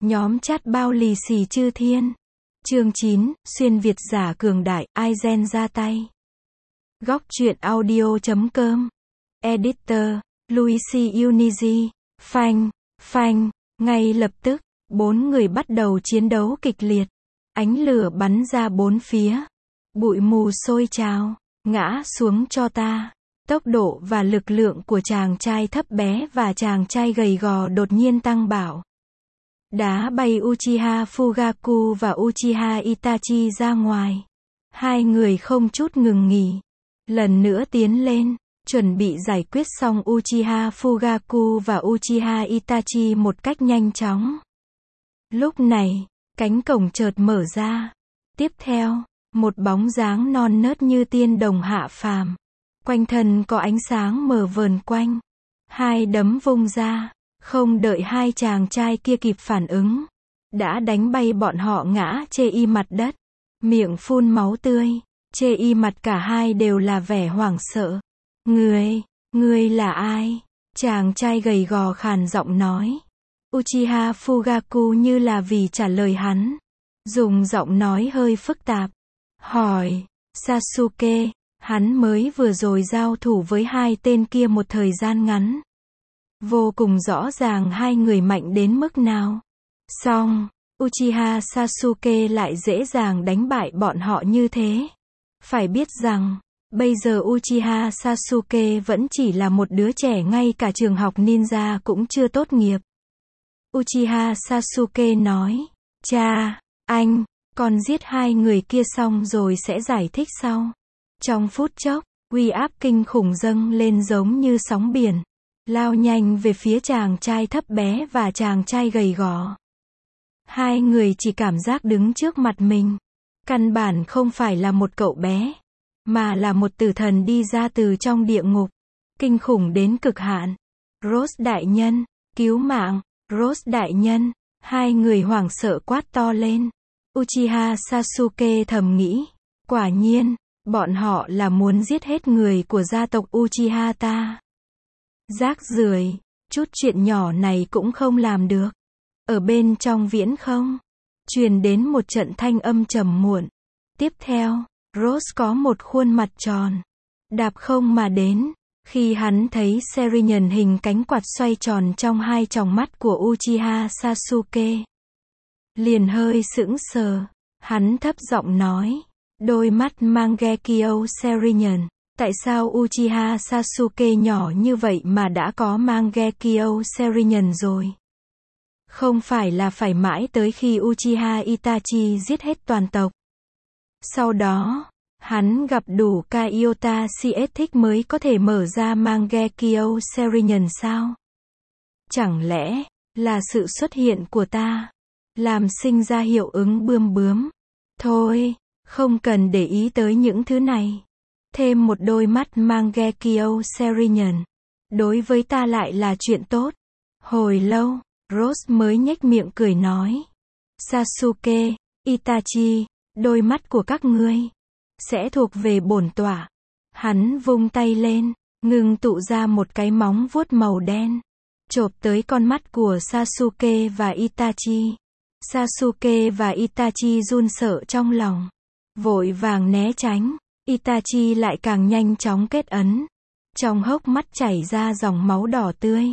Nhóm chat bao lì xì chư thiên. Chương 9, xuyên Việt giả cường đại, Aizen ra tay. Góc truyện audio.com. Editor, Luigi Unigi. Phanh, ngay lập tức, 4 người bắt đầu chiến đấu kịch liệt. Ánh lửa bắn ra bốn phía. Bụi mù sôi trào, ngã xuống cho ta. Tốc độ và lực lượng của chàng trai thấp bé và chàng trai gầy gò đột nhiên tăng bạo. Đá bay Uchiha Fugaku và Uchiha Itachi ra ngoài. Hai người không chút ngừng nghỉ. Lần nữa tiến lên, chuẩn bị giải quyết xong Uchiha Fugaku và Uchiha Itachi một cách nhanh chóng. Lúc này, cánh cổng chợt mở ra. Tiếp theo, một bóng dáng non nớt như tiên đồng hạ phàm. Quanh thân có ánh sáng mờ vờn quanh. Hai đấm vung ra, không đợi hai chàng trai kia kịp phản ứng, đã đánh bay bọn họ ngã chê y mặt đất, miệng phun máu tươi, chê y mặt cả hai đều là vẻ hoảng sợ. Ngươi là ai? Chàng trai gầy gò khàn giọng nói. Uchiha Fugaku như là vì trả lời hắn, dùng giọng nói hơi phức tạp, hỏi, Sasuke, hắn mới vừa rồi giao thủ với hai tên kia một thời gian ngắn. Vô cùng rõ ràng hai người mạnh đến mức nào. Song, Uchiha Sasuke lại dễ dàng đánh bại bọn họ như thế. Phải biết rằng, bây giờ Uchiha Sasuke vẫn chỉ là một đứa trẻ ngay cả trường học ninja cũng chưa tốt nghiệp. Uchiha Sasuke nói, cha, anh, còn giết hai người kia xong rồi sẽ giải thích sau. Trong phút chốc, uy áp kinh khủng dâng lên giống như sóng biển, lao nhanh về phía chàng trai thấp bé và chàng trai gầy gò. Hai người chỉ cảm giác đứng trước mặt mình, căn bản không phải là một cậu bé, mà là một tử thần đi ra từ trong địa ngục, kinh khủng đến cực hạn. Rose đại nhân, cứu mạng, Rose đại nhân, hai người hoảng sợ quát to lên. Uchiha Sasuke thầm nghĩ, quả nhiên, bọn họ là muốn giết hết người của gia tộc Uchiha ta. Rác rưởi, chút chuyện nhỏ này cũng không làm được. Ở bên trong viễn không, truyền đến một trận thanh âm trầm muộn. Tiếp theo, Rose có một khuôn mặt tròn, đạp không mà đến. Khi hắn thấy Serinyuan hình cánh quạt xoay tròn trong hai tròng mắt của Uchiha Sasuke, liền hơi sững sờ. Hắn thấp giọng nói, đôi mắt Mangekyo Serinyuan, tại sao Uchiha Sasuke nhỏ như vậy mà đã có Mangekyo Serinyuan rồi? Không phải là phải mãi tới khi Uchiha Itachi giết hết toàn tộc. Sau đó, hắn gặp đủ Kaiota Siethic mới có thể mở ra Mangekyo Serinyuan sao? Chẳng lẽ, là sự xuất hiện của ta, làm sinh ra hiệu ứng bươm bướm? Thôi, không cần để ý tới những thứ này. Thêm một đôi mắt Mangekyo Serinyuan, đối với ta lại là chuyện tốt. Hồi lâu, Rose mới nhếch miệng cười nói. Sasuke, Itachi, đôi mắt của các ngươi sẽ thuộc về bổn tọa. Hắn vung tay lên, ngưng tụ ra một cái móng vuốt màu đen, chộp tới con mắt của Sasuke và Itachi. Sasuke và Itachi run sợ trong lòng, vội vàng né tránh. Itachi lại càng nhanh chóng kết ấn. Trong hốc mắt chảy ra dòng máu đỏ tươi.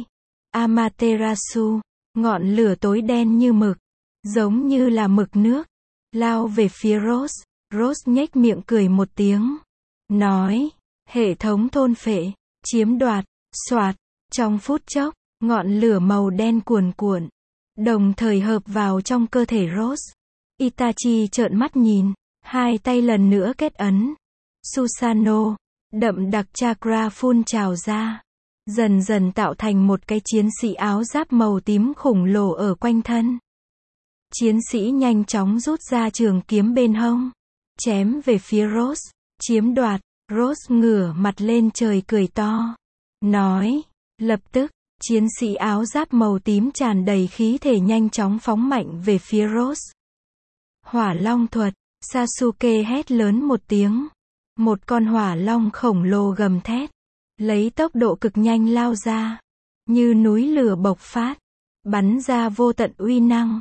Amaterasu, ngọn lửa tối đen như mực, giống như là mực nước, lao về phía Rose. Rose nhếch miệng cười một tiếng, nói, hệ thống thôn phệ, chiếm đoạt, xoạt. Trong phút chốc, ngọn lửa màu đen cuồn cuộn, đồng thời hợp vào trong cơ thể Rose. Itachi trợn mắt nhìn, hai tay lần nữa kết ấn. Susanoo, đậm đặc chakra phun trào ra, dần dần tạo thành một cái chiến sĩ áo giáp màu tím khổng lồ ở quanh thân. Chiến sĩ nhanh chóng rút ra trường kiếm bên hông, chém về phía Rose, chiếm đoạt. Rose ngửa mặt lên trời cười to, nói, lập tức, chiến sĩ áo giáp màu tím tràn đầy khí thể nhanh chóng phóng mạnh về phía Rose. Hỏa long thuật, Sasuke hét lớn một tiếng. Một con hỏa long khổng lồ gầm thét, lấy tốc độ cực nhanh lao ra, như núi lửa bộc phát, bắn ra vô tận uy năng.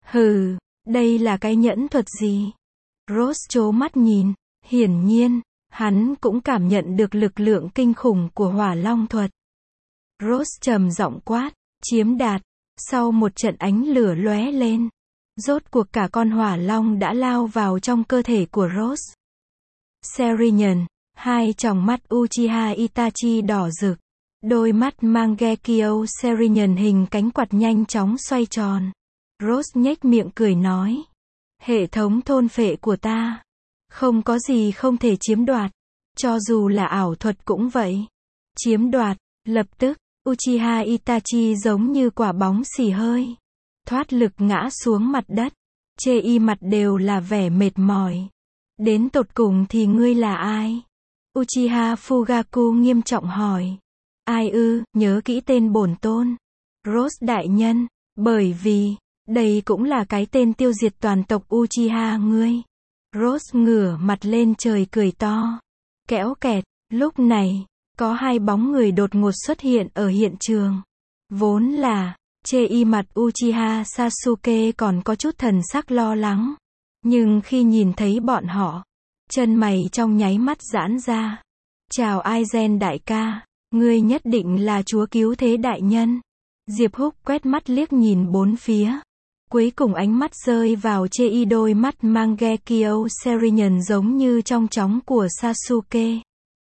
Hừ, đây là cái nhẫn thuật gì? Rose trố mắt nhìn, hiển nhiên, hắn cũng cảm nhận được lực lượng kinh khủng của hỏa long thuật. Rose trầm giọng quát, chiếm đạt. Sau một trận ánh lửa lóe lên, rốt cuộc cả con hỏa long đã lao vào trong cơ thể của Rose. Serinyun, hai tròng mắt Uchiha Itachi đỏ rực, đôi mắt Mangekyo Serinyun hình cánh quạt nhanh chóng xoay tròn. Rose nhếch miệng cười nói, hệ thống thôn phệ của ta, không có gì không thể chiếm đoạt, cho dù là ảo thuật cũng vậy. Chiếm đoạt, lập tức, Uchiha Itachi giống như quả bóng xì hơi, thoát lực ngã xuống mặt đất, chê y mặt đều là vẻ mệt mỏi. Đến tột cùng thì ngươi là ai? Uchiha Fugaku nghiêm trọng hỏi. Ai ư, nhớ kỹ tên bổn tôn. Rose đại nhân, bởi vì, đây cũng là cái tên tiêu diệt toàn tộc Uchiha ngươi. Rose ngửa mặt lên trời cười to. Kéo kẹt, lúc này, có hai bóng người đột ngột xuất hiện ở hiện trường. Vốn là, chê y mặt Uchiha Sasuke còn có chút thần sắc lo lắng. Nhưng khi nhìn thấy bọn họ, chân mày trong nháy mắt giãn ra. Chào Aizen đại ca, ngươi nhất định là chúa cứu thế đại nhân. Diệp Húc quét mắt liếc nhìn bốn phía. Cuối cùng ánh mắt rơi vào chê y đôi mắt Mangekyo Serinyun giống như trong tróng của Sasuke.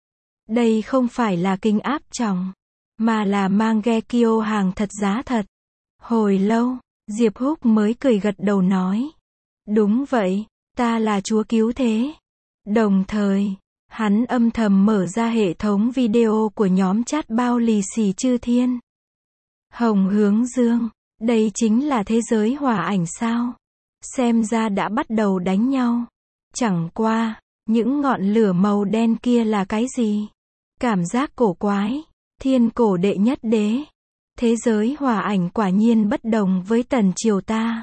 Đây không phải là kính áp tròng, mà là Mangekyo hàng thật giá thật. Hồi lâu, Diệp Húc mới cười gật đầu nói. Đúng vậy, ta là chúa cứu thế. Đồng thời, hắn âm thầm mở ra hệ thống video của nhóm chat bao lì xì chư thiên. Hồng Hướng Dương, đây chính là thế giới hỏa ảnh sao? Xem ra đã bắt đầu đánh nhau. Chẳng qua, những ngọn lửa màu đen kia là cái gì? Cảm giác cổ quái. Thiên cổ đệ nhất đế. Thế giới hỏa ảnh quả nhiên bất đồng với tần triều ta.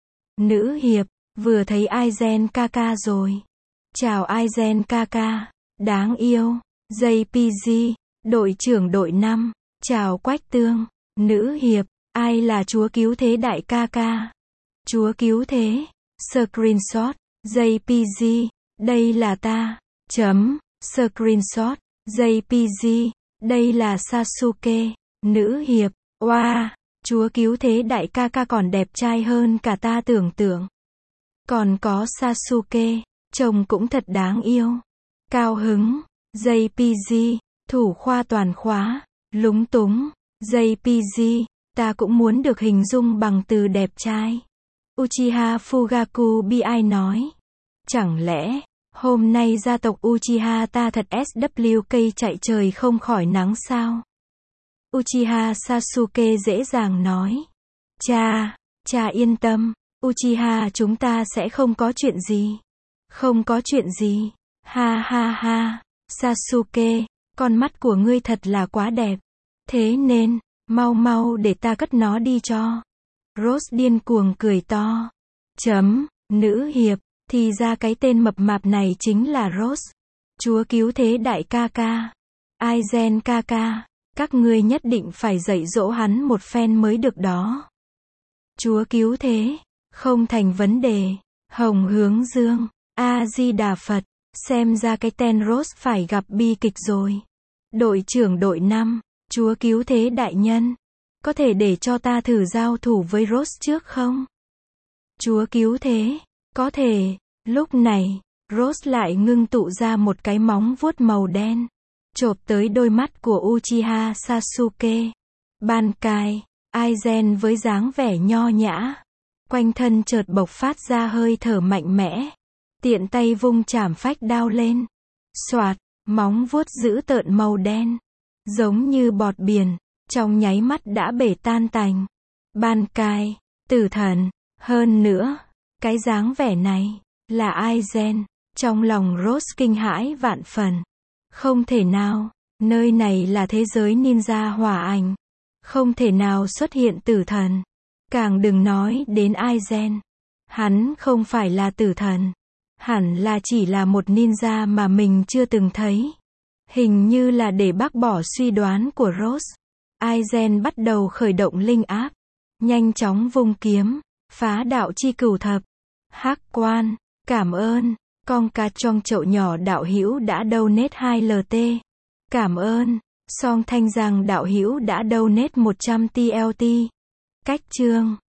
Nữ hiệp, vừa thấy Aizen Kaka rồi. Chào Aizen Kaka, đáng yêu. JPG, đội trưởng đội 5. Chào Quách Tương, nữ hiệp, ai là chúa cứu thế đại ca ca? Chúa cứu thế. Screenshot, JPG, đây là ta. Screenshot, JPG, đây là Sasuke, nữ hiệp. Wow, chúa cứu thế đại ca ca còn đẹp trai hơn cả ta tưởng tượng. Còn có Sasuke, trông cũng thật đáng yêu. Cao hứng. JPG, thủ khoa toàn khóa. Lúng túng. JPG, ta cũng muốn được hình dung bằng từ đẹp trai. Uchiha Fugaku bi ai nói. Chẳng lẽ, hôm nay gia tộc Uchiha ta thật SWK chạy trời không khỏi nắng sao? Uchiha Sasuke dễ dàng nói. Cha yên tâm, Uchiha chúng ta sẽ không có chuyện gì. Không có chuyện gì. Ha ha ha, Sasuke, con mắt của ngươi thật là quá đẹp. Thế nên, mau để ta cất nó đi cho. Rose điên cuồng cười to. Nữ hiệp, thì ra cái tên mập mạp này chính là Rose. Chúa cứu thế đại ca ca. Aizen ca ca, các ngươi nhất định phải dạy dỗ hắn một phen mới được đó. Chúa cứu thế, không thành vấn đề. Hồng Hướng Dương, A-di-đà Phật, xem ra cái tên Rose phải gặp bi kịch rồi. Đội trưởng đội 5, chúa cứu thế đại nhân, có thể để cho ta thử giao thủ với Rose trước không? Chúa cứu thế, có thể. Lúc này, Rose lại ngưng tụ ra một cái móng vuốt màu đen, chộp tới đôi mắt của Uchiha Sasuke. Bankai, Aizen với dáng vẻ nho nhã, quanh thân chợt bộc phát ra hơi thở mạnh mẽ, tiện tay vung chảm phách đao lên. Xoạt, móng vuốt dữ tợn màu đen, giống như bọt biển, trong nháy mắt đã bể tan tành. Bankai, tử thần, hơn nữa, cái dáng vẻ này, là Aizen. Trong lòng Rose kinh hãi vạn phần. Không thể nào, nơi này là thế giới ninja hỏa ảnh. Không thể nào xuất hiện tử thần. Càng đừng nói đến Aizen. Hắn không phải là tử thần. Hẳn là chỉ là một ninja mà mình chưa từng thấy. Hình như là để bác bỏ suy đoán của Rose. Aizen bắt đầu khởi động linh áp. Nhanh chóng vung kiếm. Phá đạo chi cửu thập. Hắc quan. Cảm ơn. Con cá trong chậu nhỏ đạo hữu đã donate 2 LT. Cảm ơn. Song Thanh Giang đạo hữu đã donate 100 TLT. Cách chương.